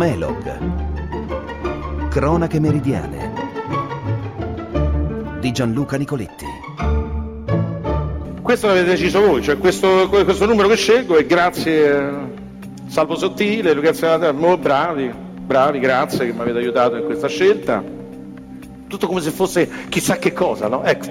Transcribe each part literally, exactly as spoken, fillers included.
Nomelog. Cronache meridiane di Gianluca Nicoletti. Questo l'avete deciso voi, cioè questo, questo numero che scelgo è grazie a Salvo Sottile, grazie, molto bravi, bravi, grazie che mi avete aiutato in questa scelta. Tutto come se fosse chissà che cosa, no? Ecco.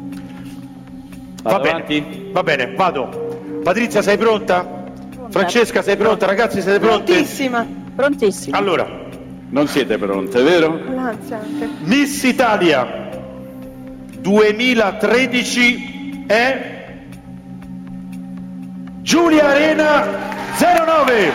Va bene, va bene, vado. Patrizia, sei pronta? Pronta. Francesca, sei pronta? Ragazzi, siete pronte? Prontissima, prontissima. Allora, non siete pronte, vero? Grazie anche. Miss Italia duemilatredici è Giulia Arena zero nove.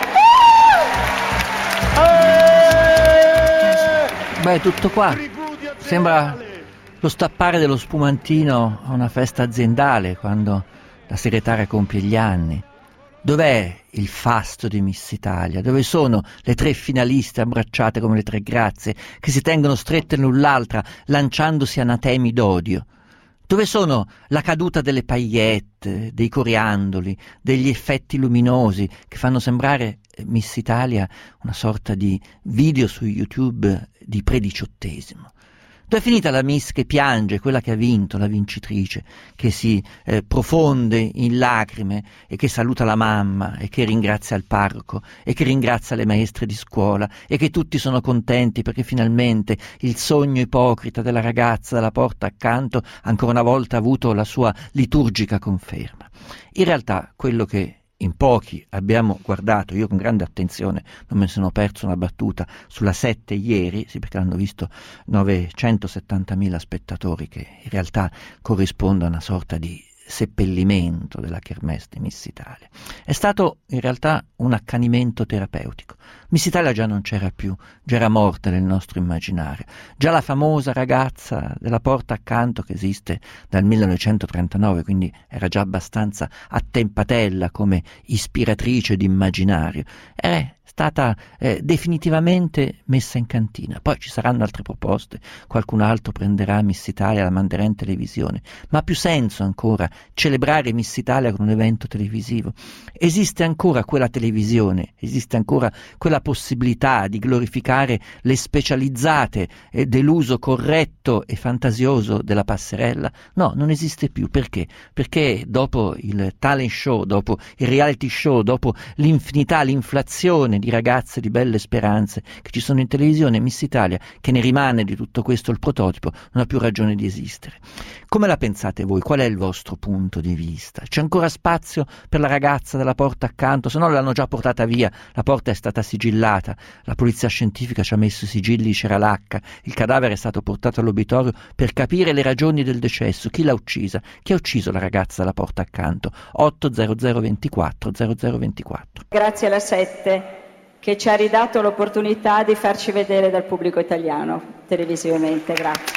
Beh, tutto qua. Sembra lo stappare dello spumantino a una festa aziendale quando la segretaria compie gli anni. Dov'è il fasto di Miss Italia? Dove sono le tre finaliste abbracciate come le tre grazie, che si tengono strette l'un l'altra, lanciandosi anatemi d'odio? Dove sono la caduta delle paillette, dei coriandoli, degli effetti luminosi che fanno sembrare Miss Italia una sorta di video su YouTube di prediciottesimo? Dove è finita la Miss che piange, quella che ha vinto, la vincitrice, che si eh, profonde in lacrime e che saluta la mamma e che ringrazia il parroco e che ringrazia le maestre di scuola e che tutti sono contenti perché finalmente il sogno ipocrita della ragazza dalla porta accanto ancora una volta ha avuto la sua liturgica conferma? In realtà quello che in pochi abbiamo guardato, io con grande attenzione non me ne sono perso una battuta, sulla sette ieri, sì, perché l'hanno visto novecentosettantamila spettatori, che in realtà corrisponde a una sorta di seppellimento della kermesse di Miss Italia. È stato in realtà un accanimento terapeutico. Miss Italia già non c'era più, già era morta nel nostro immaginario. Già la famosa ragazza della porta accanto, che esiste dal millenovecentotrentanove, quindi era già abbastanza attempatella come ispiratrice di immaginario, è stata eh, definitivamente messa in cantina. Poi ci saranno altre proposte, qualcun altro prenderà Miss Italia, la manderà in televisione, ma ha più senso ancora celebrare Miss Italia con un evento televisivo? Esiste ancora quella televisione, esiste ancora quella possibilità di glorificare le specializzate eh, dell'uso corretto e fantasioso della passerella? No, non esiste più. Perché? Perché dopo il talent show, dopo il reality show, dopo l'infinità, l'inflazione di ragazze di belle speranze che ci sono in televisione, Miss Italia, che ne rimane di tutto questo il prototipo, non ha più ragione di esistere. Come la pensate voi? Qual è il vostro punto di vista? C'è ancora spazio per la ragazza della porta accanto? Se no l'hanno già portata via, la porta è stata sigillata, la polizia scientifica ci ha messo i sigilli di ceralacca, il cadavere è stato portato all'obitorio per capire le ragioni del decesso, chi l'ha uccisa, chi ha ucciso la ragazza della porta accanto. otto zero zero ventiquattro zero zero ventiquattro. Grazie alla sette che ci ha ridato l'opportunità di farci vedere dal pubblico italiano televisivamente. Grazie.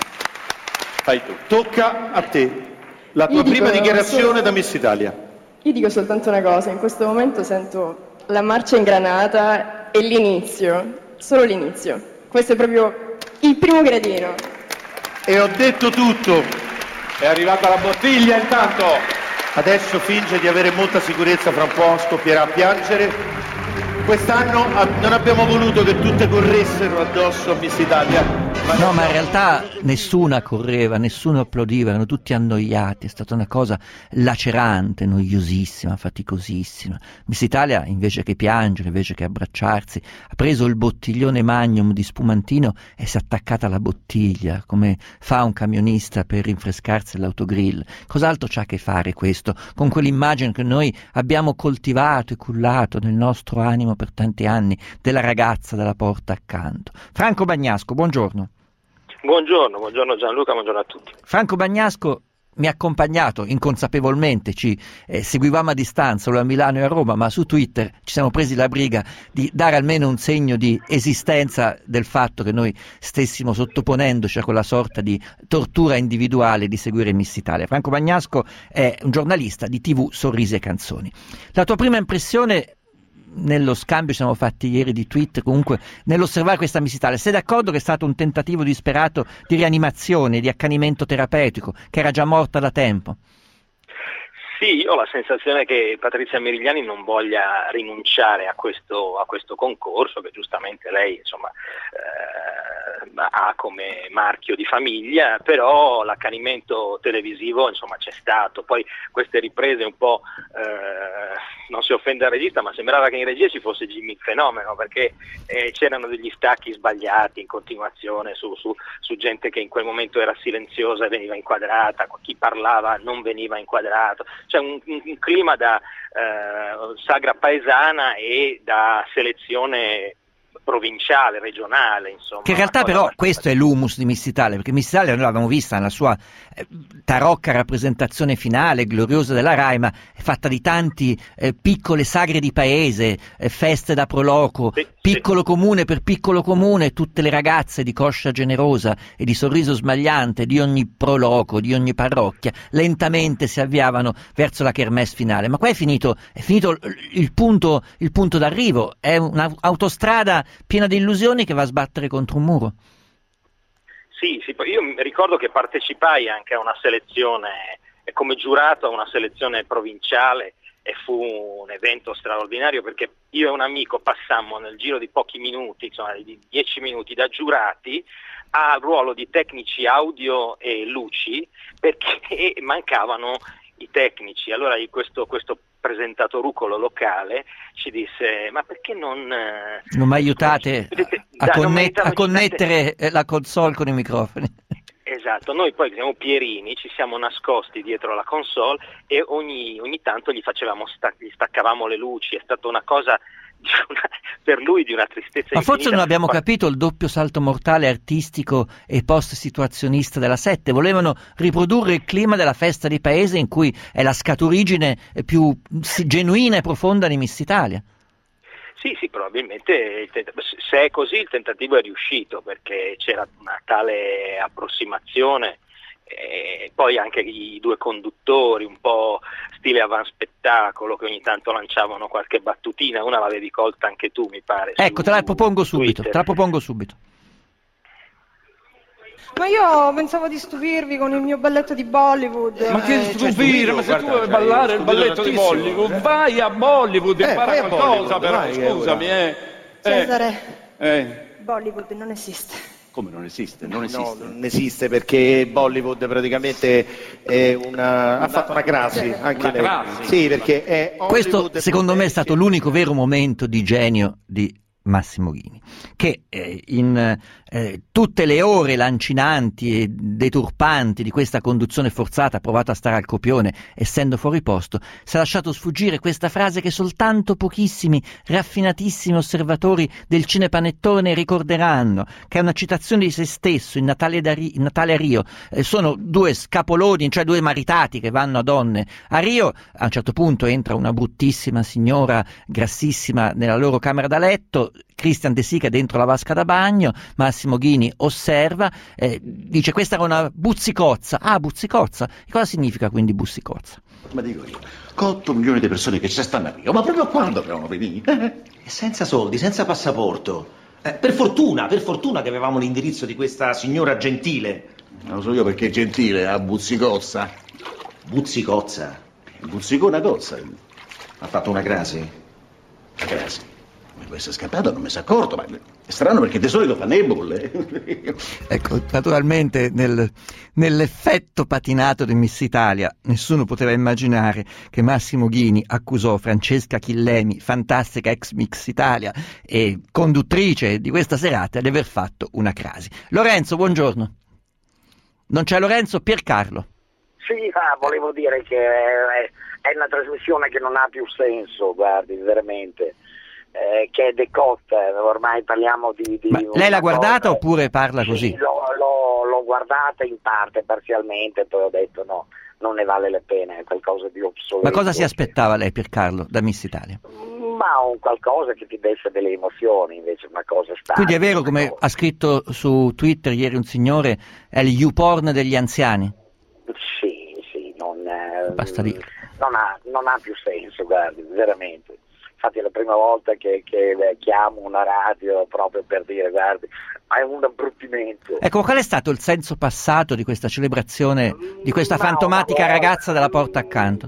Fai tu. Tocca a te. La tua Io prima dico, dichiarazione solo... da Miss Italia. Io dico soltanto una cosa, in questo momento sento la marcia ingranata e l'inizio, solo l'inizio. Questo è proprio il primo gradino. E ho detto tutto. È arrivata la bottiglia intanto. Adesso finge di avere molta sicurezza, fra un po' scoppierà a piangere. Quest'anno non abbiamo voluto che tutte corressero addosso a Miss Italia. Ma no, ma in realtà nessuna correva, nessuno applaudiva, erano tutti annoiati, è stata una cosa lacerante, noiosissima, faticosissima. Miss Italia, invece che piangere, invece che abbracciarsi, ha preso il bottiglione Magnum di spumantino e si è attaccata alla bottiglia, come fa un camionista per rinfrescarsi l'autogrill. Cos'altro c'ha a che fare questo con quell'immagine che noi abbiamo coltivato e cullato nel nostro animo per tanti anni, della ragazza della porta accanto? Franco Bagnasco, buongiorno. Buongiorno, buongiorno Gianluca, buongiorno a tutti. Franco Bagnasco mi ha accompagnato inconsapevolmente, ci eh, seguivamo a distanza, solo a Milano e a Roma, ma su Twitter ci siamo presi la briga di dare almeno un segno di esistenza del fatto che noi stessimo sottoponendoci a quella sorta di tortura individuale di seguire Miss Italia. Franco Bagnasco è un giornalista di tivù Sorrisi e Canzoni. La tua prima impressione nello scambio ci siamo fatti ieri di tweet, comunque nell'osservare questa Miss Italia, sei d'accordo che è stato un tentativo disperato di rianimazione, di accanimento terapeutico, che era già morta da tempo? Sì, io ho la sensazione che Patrizia Merigliani non voglia rinunciare a questo, a questo concorso, che giustamente lei insomma eh, ha come marchio di famiglia, però l'accanimento televisivo insomma c'è stato. Poi queste riprese un po', eh, non si offende al regista, ma sembrava che in regia ci fosse Jimmy il Fenomeno, perché eh, c'erano degli stacchi sbagliati in continuazione su, su, su gente che in quel momento era silenziosa e veniva inquadrata, chi parlava non veniva inquadrato. C'è un, un, un clima da eh, sagra paesana e da selezione provinciale, regionale, insomma. Che in realtà però questo è l'humus di Miss Italia, perché Miss Italia noi l'abbiamo vista nella sua eh, tarocca rappresentazione finale, gloriosa della Rai, ma è fatta di tanti eh, piccole sagre di paese, eh, feste da proloco, sì, piccolo sì. comune per piccolo comune, tutte le ragazze di coscia generosa e di sorriso smagliante di ogni proloco, di ogni parrocchia, lentamente si avviavano verso la kermesse finale. Ma qua è finito, è finito il punto, il punto d'arrivo, è un'autostrada piena di illusioni che va a sbattere contro un muro. Sì, sì, io ricordo che partecipai anche a una selezione, come giurato a una selezione provinciale, e fu un evento straordinario, perché io e un amico passammo nel giro di pochi minuti, insomma di dieci minuti, da giurati al ruolo di tecnici audio e luci, perché mancavano i tecnici. Allora questo, questo presentatorucolo locale ci disse: ma perché non non mi aiutate a, a, da, connet- a connettere aiutate... la console con i microfoni? Esatto, noi poi siamo pierini, ci siamo nascosti dietro la console e ogni, ogni tanto gli facevamo stac- gli staccavamo le luci. È stata una cosa di una, per lui di una tristezza ma infinita. Forse non abbiamo capito il doppio salto mortale artistico e post-situazionista della Sette. Volevano riprodurre il clima della festa di paese, in cui è la scaturigine più genuina e profonda di Miss Italia. Sì, sì, probabilmente se è così il tentativo è riuscito, perché c'era una tale approssimazione, e poi anche i due conduttori un po' stile avanspettacolo che ogni tanto lanciavano qualche battutina, una l'avevi colta anche tu, mi pare. Ecco, te la propongo subito, te la propongo subito. Ma io pensavo di stupirvi con il mio balletto di Bollywood. Ma che eh, stupire, ma se tu vuoi ballare il balletto di Bollywood, vai a Bollywood, Eh, impara vai a qualcosa, Bollywood, però, vai, scusami, eh. Cesare, Eh. Bollywood non esiste. Come non esiste? Non esiste. No, non esiste, perché Bollywood praticamente è una, ha fatto una crasi anche Una lei. crasi? Sì, perché è Questo Hollywood secondo me è stato che- l'unico vero momento di genio di Massimo Ghini, che eh, in eh, tutte le ore lancinanti e deturpanti di questa conduzione forzata, ha provato a stare al copione essendo fuori posto, si è lasciato sfuggire questa frase che soltanto pochissimi raffinatissimi osservatori del cinepanettone ricorderanno, che è una citazione di se stesso in Natale, da Ri- in Natale a Rio. Eh, sono due scapoloni, cioè due maritati che vanno a donne a Rio. A un certo punto entra una bruttissima signora grassissima nella loro camera da letto, Christian De Sica dentro la vasca da bagno, Massimo Ghini osserva, eh, dice: questa era una buzzicozza. Ah, buzzicozza? E cosa significa quindi buzzicozza? Ma dico io, con otto milioni di persone che ci stanno a Rio, ma proprio quando dovevano venire? E senza soldi, senza passaporto. Eh, per fortuna, per fortuna che avevamo l'indirizzo di questa signora gentile. Non lo so io perché è gentile, a buzzicozza. Buzzicozza. Buzzicò una cozza. Ha fatto una crasi? Una crasi. Come questo è scappato non mi si è accorto, ma è strano perché di solito fa le bolle. Ecco, naturalmente nel, nell'effetto patinato di Miss Italia nessuno poteva immaginare che Massimo Ghini accusò Francesca Chillemi, fantastica ex Miss Italia e conduttrice di questa serata, di aver fatto una crasi. Lorenzo, buongiorno. Non c'è Lorenzo? Piercarlo. Sì, ah, volevo dire che è, è una trasmissione che non ha più senso, guardi, veramente. Eh, che è decotta, ormai parliamo di... di Ma lei l'ha guardata cosa... oppure parla sì, così? L'ho, l'ho, l'ho guardata in parte, parzialmente, poi ho detto no, non ne vale la pena, è qualcosa di obsoleto. Ma cosa si aspettava lei, Piercarlo, da Miss Italia? Ma un qualcosa che ti desse delle emozioni, invece una cosa statica. Quindi è vero, come cosa. ha scritto su Twitter ieri un signore, è il YouPorn degli anziani? Sì, sì, non, eh, Basta dire. Non ha, non ha più senso, guardi, veramente. Infatti è la prima volta che, che chiamo una radio proprio per dire, guardi, è un abbruttimento. Ecco, qual è stato il senso passato di questa celebrazione, di questa Ma fantomatica una volta, ragazza della porta accanto? Ma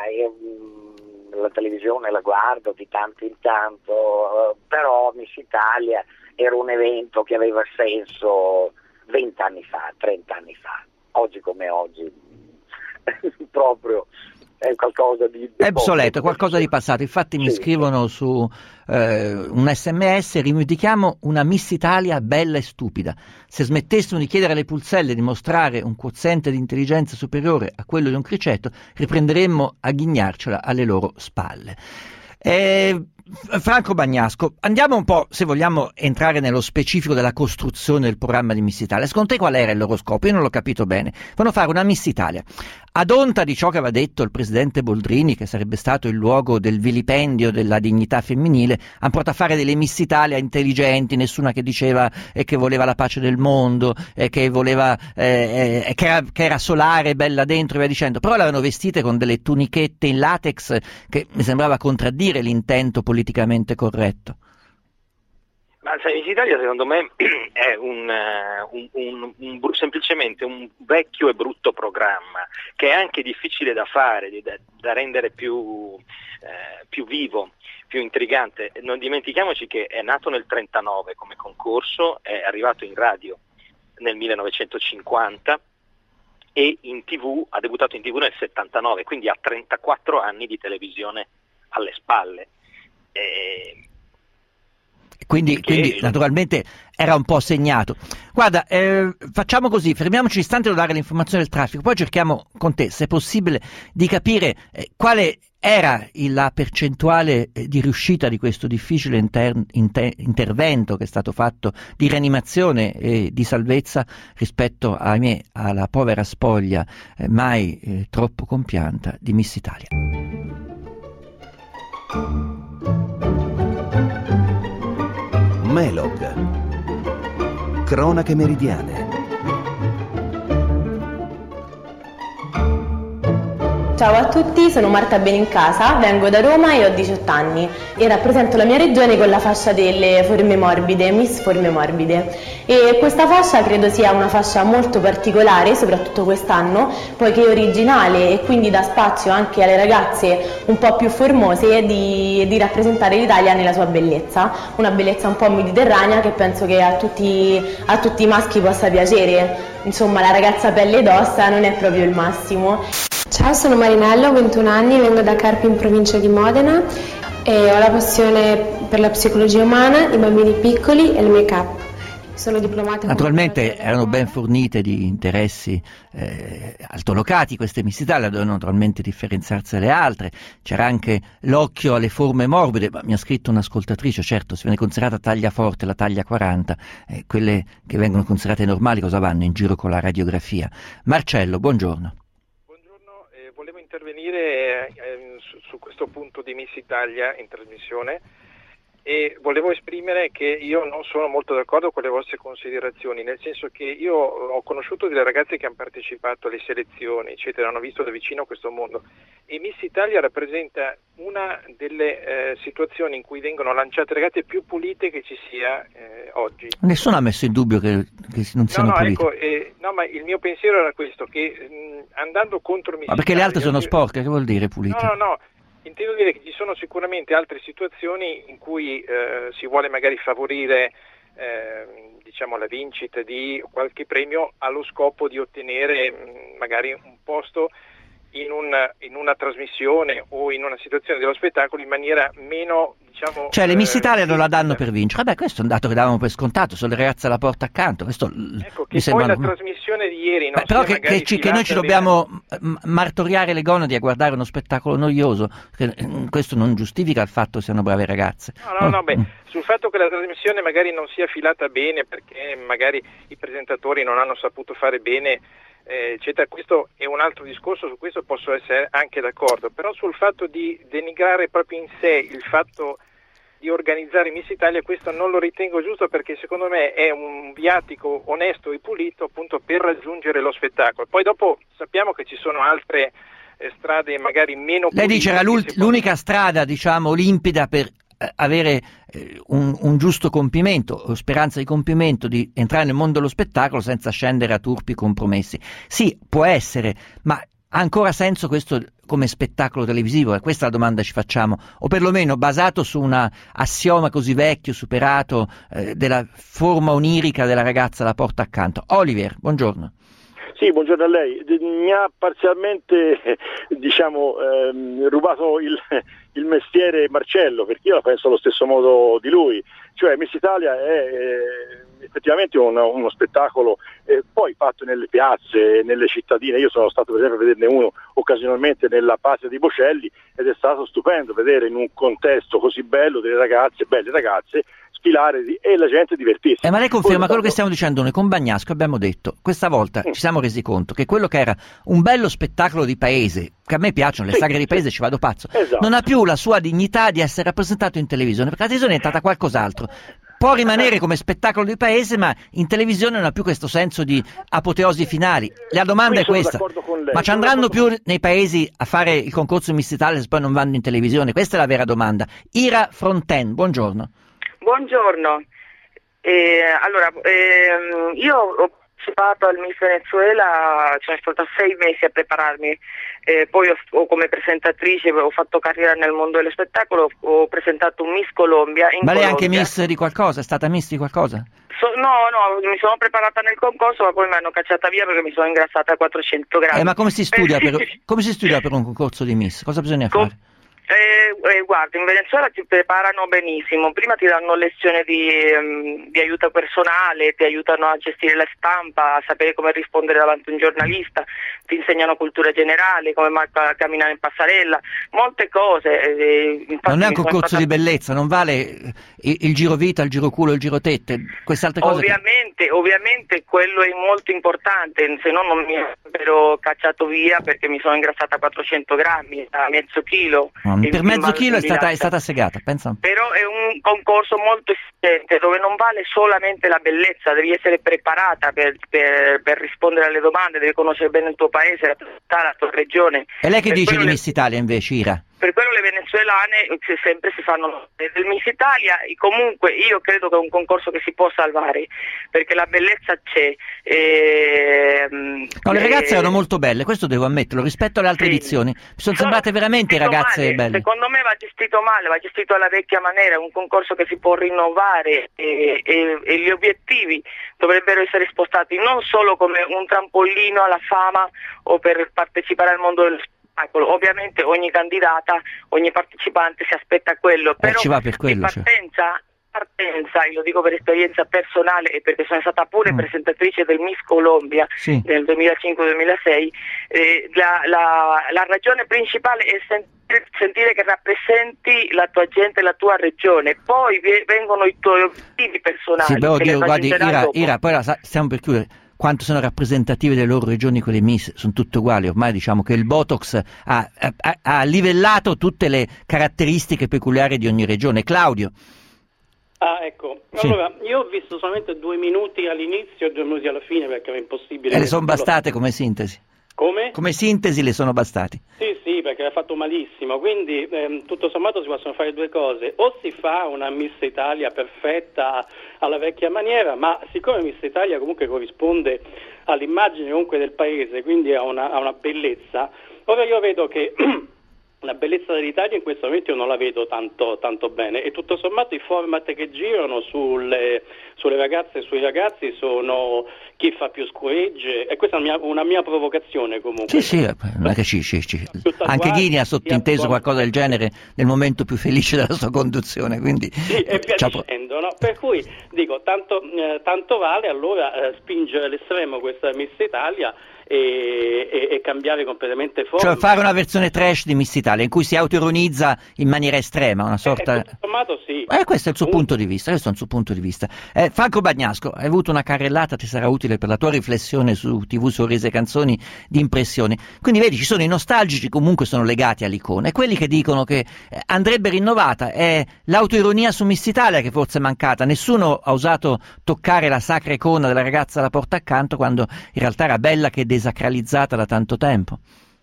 io mh, la televisione la guardo di tanto in tanto, uh, però Miss Italia era un evento che aveva senso vent'anni fa, trent'anni fa, oggi come oggi, proprio è qualcosa di... È obsoleto, è qualcosa di passato. Infatti mi sì, scrivono su eh, un sms: rivendichiamo una Miss Italia bella e stupida. Se smettessimo di chiedere alle pulzelle di mostrare un quoziente di intelligenza superiore a quello di un criceto, riprenderemmo a ghignarcela alle loro spalle. Eh, Franco Bagnasco, andiamo un po', se vogliamo entrare nello specifico della costruzione del programma di Miss Italia. Secondo te qual era il loro scopo? Io non l'ho capito bene. Vogliono fare una Miss Italia ad onta di ciò che aveva detto il presidente Boldrini, che sarebbe stato il luogo del vilipendio della dignità femminile. Hanno provato a fare delle Miss Italia intelligenti, nessuna che diceva eh, che voleva la pace del mondo, eh, che voleva eh, eh, che, era, che era solare, bella dentro e via dicendo, però le avevano vestite con delle tunichette in latex che mi sembrava contraddire l'intento politicamente corretto. Ma Miss Italia secondo me è un, un, un, un, un, semplicemente un vecchio e brutto programma che è anche difficile da fare, da, da rendere più, eh, più vivo, più intrigante. Non dimentichiamoci che è nato nel trentanove come concorso, è arrivato in radio nel millenovecentocinquanta e in tivù, ha debuttato in tivù nel settantanove, quindi ha trentaquattro anni di televisione alle spalle. E... Quindi, quindi naturalmente era un po' segnato. Guarda, eh, facciamo così, fermiamoci un istante a dare l'informazione del traffico, poi cerchiamo con te, se è possibile, di capire eh, quale era la percentuale eh, di riuscita di questo difficile inter- inter- intervento che è stato fatto di rianimazione e di salvezza rispetto ahimè, alla povera spoglia eh, mai eh, troppo compianta di Miss Italia. Melog. Cronache meridiane. Ciao a tutti, sono Marta Benincasa, vengo da Roma e ho diciotto anni e rappresento la mia regione con la fascia delle forme morbide, Miss Forme Morbide. E questa fascia credo sia una fascia molto particolare, soprattutto quest'anno, poiché è originale e quindi dà spazio anche alle ragazze un po' più formose di, di rappresentare l'Italia nella sua bellezza, una bellezza un po' mediterranea che penso che a tutti, a tutti i maschi possa piacere. Insomma, la ragazza pelle ed ossa non è proprio il massimo. Ciao, sono Marinello, ho ventuno anni, vengo da Carpi in provincia di Modena e ho la passione per la psicologia umana, i bambini piccoli e il make-up. Sono diplomata. Naturalmente erano ben fornite di interessi eh, altolocati queste Miss Italia, dovevano naturalmente differenziarsi dalle altre. C'era anche l'occhio alle forme morbide, ma mi ha scritto un'ascoltatrice, certo, se viene considerata taglia forte la taglia quaranta, eh, quelle che vengono considerate normali cosa vanno in giro con la radiografia? Marcello, buongiorno. Volevo intervenire eh, su, su questo punto di Miss Italia in trasmissione e volevo esprimere che io non sono molto d'accordo con le vostre considerazioni, nel senso che io ho conosciuto delle ragazze che hanno partecipato alle selezioni, eccetera, hanno visto da vicino questo mondo e Miss Italia rappresenta una delle eh, situazioni in cui vengono lanciate ragazze più pulite che ci sia eh, oggi. Nessuno ha messo in dubbio che, che non siano no, no, pulite. Ecco, eh, no, ma il mio pensiero era questo, che mh, andando contro Miss Ma perché Italia, le altre sono io... sporche, che vuol dire pulite? No, no, no. Intendo dire che ci sono sicuramente altre situazioni in cui eh, si vuole magari favorire eh, diciamo la vincita di qualche premio allo scopo di ottenere mh, magari un posto in, un, in una trasmissione o in una situazione dello spettacolo in maniera meno, diciamo... Cioè le Miss eh, Italia non la danno per vincere. Vabbè, questo è un dato che davamo per scontato, sono le ragazze alla porta accanto. Questo ecco, che mi poi sembra... la trasmissione di ieri non Beh, però sia che, che, ci, che noi ci dobbiamo bene. martoriare le gonadi a guardare uno spettacolo noioso, che, questo non giustifica il fatto che siano brave ragazze. No, no, no, beh, sul fatto che la trasmissione magari non sia filata bene perché magari i presentatori non hanno saputo fare bene, eh, eccetera, questo è un altro discorso, su questo posso essere anche d'accordo, però sul fatto di denigrare proprio in sé il fatto di organizzare Miss Italia, questo non lo ritengo giusto, perché secondo me è un viatico onesto e pulito appunto per raggiungere lo spettacolo. Poi dopo sappiamo che ci sono altre eh, strade magari meno pulite. Lei dice era l'unica può... strada, diciamo, limpida per eh, avere eh, un, un giusto compimento o speranza di compimento, di entrare nel mondo dello spettacolo senza scendere a turpi compromessi. Sì, può essere, ma ha ancora senso questo come spettacolo televisivo? E questa è la domanda che ci facciamo, o perlomeno basato su un assioma così vecchio, superato, eh, della forma onirica della ragazza alla porta accanto. Oliver, buongiorno. Sì, buongiorno a lei. Mi ha parzialmente diciamo ehm, rubato il, il mestiere Marcello, perché io la penso allo stesso modo di lui. Cioè Miss Italia è eh, effettivamente uno, uno spettacolo eh, poi fatto nelle piazze, nelle cittadine. Io sono stato per esempio a vederne uno occasionalmente nella patria di Bocelli ed è stato stupendo vedere in un contesto così bello delle ragazze, belle ragazze, sfilare di, e la gente divertirsi. Eh, ma lei conferma Poi, quello che stiamo dicendo noi con Bagnasco? Abbiamo detto, questa volta mm. ci siamo resi conto che quello che era un bello spettacolo di paese, che a me piacciono, le sì, sagre di paese, sì. ci vado pazzo, Esatto. non ha più la sua dignità di essere rappresentato in televisione, perché la televisione è diventata qualcos'altro. Può rimanere come spettacolo di paese, ma in televisione non ha più questo senso di apoteosi finali. La domanda è questa: ma ci andranno più nei paesi a fare il concorso Miss Italia se poi non vanno in televisione? Questa è la vera domanda. Ira Fronten, buongiorno. Buongiorno. Eh, allora, ehm, io ho partecipato al Miss Venezuela, sono stata sei mesi a prepararmi, eh, poi ho, ho come presentatrice, ho fatto carriera nel mondo dello spettacolo, ho presentato un Miss Colombia in Ma lei è Colombia. anche Miss di qualcosa? È stata Miss di qualcosa? So, no, no, mi sono preparata nel concorso, ma poi mi hanno cacciata via perché mi sono ingrassata a quattrocento grammi. Eh, ma come si studia per, come si studia per un concorso di Miss? Cosa bisogna Com- fare? Eh, eh, guarda, in Venezuela ti preparano benissimo, prima ti danno lezioni di, um, di aiuto personale, ti aiutano a gestire la stampa, a sapere come rispondere davanti a un giornalista, ti insegnano cultura generale, come marca, camminare in passerella, molte cose. Eh, non è un concorso stata... di bellezza, non vale il, il giro vita, il giro culo, il giro tette, queste altre cose. Ovviamente, che... ovviamente quello è molto importante, se no non mi avrebbero cacciato via perché mi sono ingrassata a quattrocento grammi, a mezzo chilo. No, per mezzo chilo è stata, è stata segata, pensa. Però è un concorso molto efficiente dove non vale solamente la bellezza, devi essere preparata per, per, per rispondere alle domande, devi conoscere bene il tuo paese, la, la tua regione. E lei che per dice di le... Miss Italia invece, Ira? Per quello le venezuelane sempre si fanno del Miss Italia, e comunque io credo che è un concorso che si può salvare, perché la bellezza c'è. E, no, le ragazze e... erano molto belle, questo devo ammetterlo, rispetto alle altre sì. edizioni. Mi sono, sono sembrate veramente ragazze male. belle. Secondo me va gestito male, va gestito alla vecchia maniera, è un concorso che si può rinnovare e, e, e gli obiettivi dovrebbero essere spostati non solo come un trampolino alla fama o per partecipare al mondo dello spettacolo. Ovviamente ogni candidata, ogni partecipante si aspetta quello, eh, però ci va per quello, di partenza, partenza, io lo dico per esperienza personale e perché sono stata pure mm. presentatrice del Miss Colombia sì. nel duemilacinque duemilasei, eh, la, la, la ragione principale è sentire, sentire che rappresenti la tua gente, la tua regione, poi vengono i tuoi obiettivi personali. Sì, però Dio, guardi, Ira, Ira, poi la, stiamo per chiudere. Quanto sono rappresentative delle loro regioni quelle Miss, sono tutte uguali, ormai diciamo che il Botox ha, ha, ha livellato tutte le caratteristiche peculiari di ogni regione. Claudio. Ah, ecco, sì. Allora io ho visto solamente due minuti all'inizio e due minuti alla fine perché era impossibile. E le sono bastate come sintesi? Come? Come sintesi le sono bastati? Sì, sì, perché l'ha fatto malissimo, quindi ehm, tutto sommato si possono fare due cose: o si fa una Miss Italia perfetta alla vecchia maniera, ma siccome Miss Italia comunque corrisponde all'immagine comunque del paese, quindi a una, a una bellezza, ora io vedo che la bellezza dell'Italia in questo momento io non la vedo tanto, tanto bene, e tutto sommato i format che girano sulle, sulle ragazze e sui ragazzi sono chi fa più squegge, e questa è una mia, una mia provocazione comunque. Sì, sì, non è che ci, ci, ci. Anche Ghini ha sottinteso qualcosa del genere nel momento più felice della sua conduzione, quindi... Sì, e via dicendo, no? Per cui dico, tanto, eh, tanto vale allora eh, spingere all'estremo questa Miss Italia E, e, e cambiare completamente forma. Cioè fare una versione trash di Miss Italia in cui si autoironizza in maniera estrema, una sorta... Eh, tutto sommato sì. Eh, questo è il suo punto di vista, questo è il suo punto di vista. Eh, Franco Bagnasco, hai avuto una carrellata, ti sarà utile per la tua riflessione su tivù, Sorrisi e Canzoni, di impressioni. Quindi vedi, ci sono i nostalgici, comunque sono legati all'icona, e quelli che dicono che eh, andrebbe rinnovata. È l'autoironia su Miss Italia che forse è mancata. Nessuno ha osato toccare la sacra icona della ragazza alla porta accanto, quando in realtà era bella che desacralizzata da tanto tempo.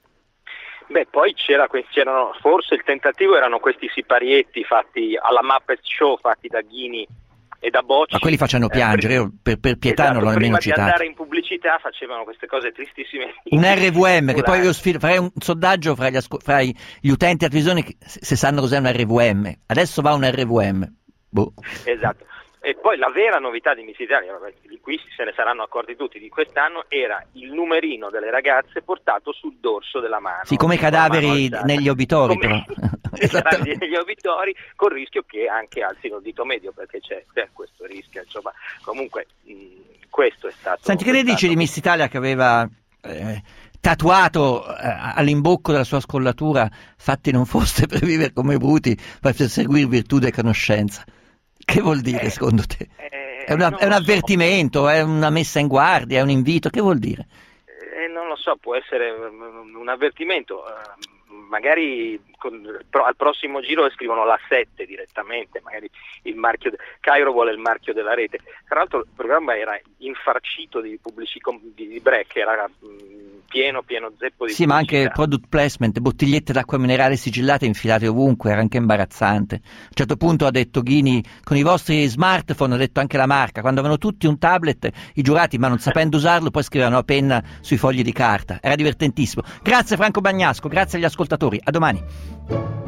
Beh, poi c'era, c'erano, forse il tentativo erano questi siparietti fatti alla Muppet Show, fatti da Ghini e da Bocci. Ma quelli facciano piangere, eh, io per, per pietà esatto, non l'ho nemmeno prima di citato. andare in pubblicità facevano queste cose tristissime. Un R V M, che poi io sfido, farei un sondaggio fra gli, asco- fra gli utenti a televisione che, se sanno cos'è un R V M. Adesso va un R V M. Boh. Esatto. E poi la vera novità di Miss Italia, di cui se ne saranno accorti tutti di quest'anno, era il numerino delle ragazze portato sul dorso della mano. Sì, come i cadaveri negli obitori, come... però. Esatto. Negli obitori, col rischio che anche alzino il dito medio, perché c'è, c'è questo rischio, insomma. Comunque mh, questo è stato... Senti, che ne dici di Miss Italia che aveva eh, tatuato eh, all'imbocco della sua scollatura "fatti non foste per vivere come bruti, per perseguire virtù e conoscenza"? Che vuol dire, eh, secondo te? Eh, è, una, è un so. avvertimento, è una messa in guardia, è un invito? Che vuol dire? Eh, non lo so, può essere un avvertimento. Magari con, pro, al prossimo giro scrivono la sette direttamente, magari il marchio de, Cairo vuole il marchio della rete. Tra l'altro il programma era infarcito di pubblici di, di break, era mh, pieno pieno zeppo di sì, ma anche product placement, bottigliette d'acqua minerale sigillate infilate ovunque, era anche imbarazzante. A un certo punto ha detto Ghini, con i vostri smartphone, ha detto anche la marca, quando avevano tutti un tablet, i giurati, ma non sapendo usarlo, poi scrivevano a penna sui fogli di carta. Era divertentissimo. Grazie Franco Bagnasco, grazie agli ascoltatori, a domani.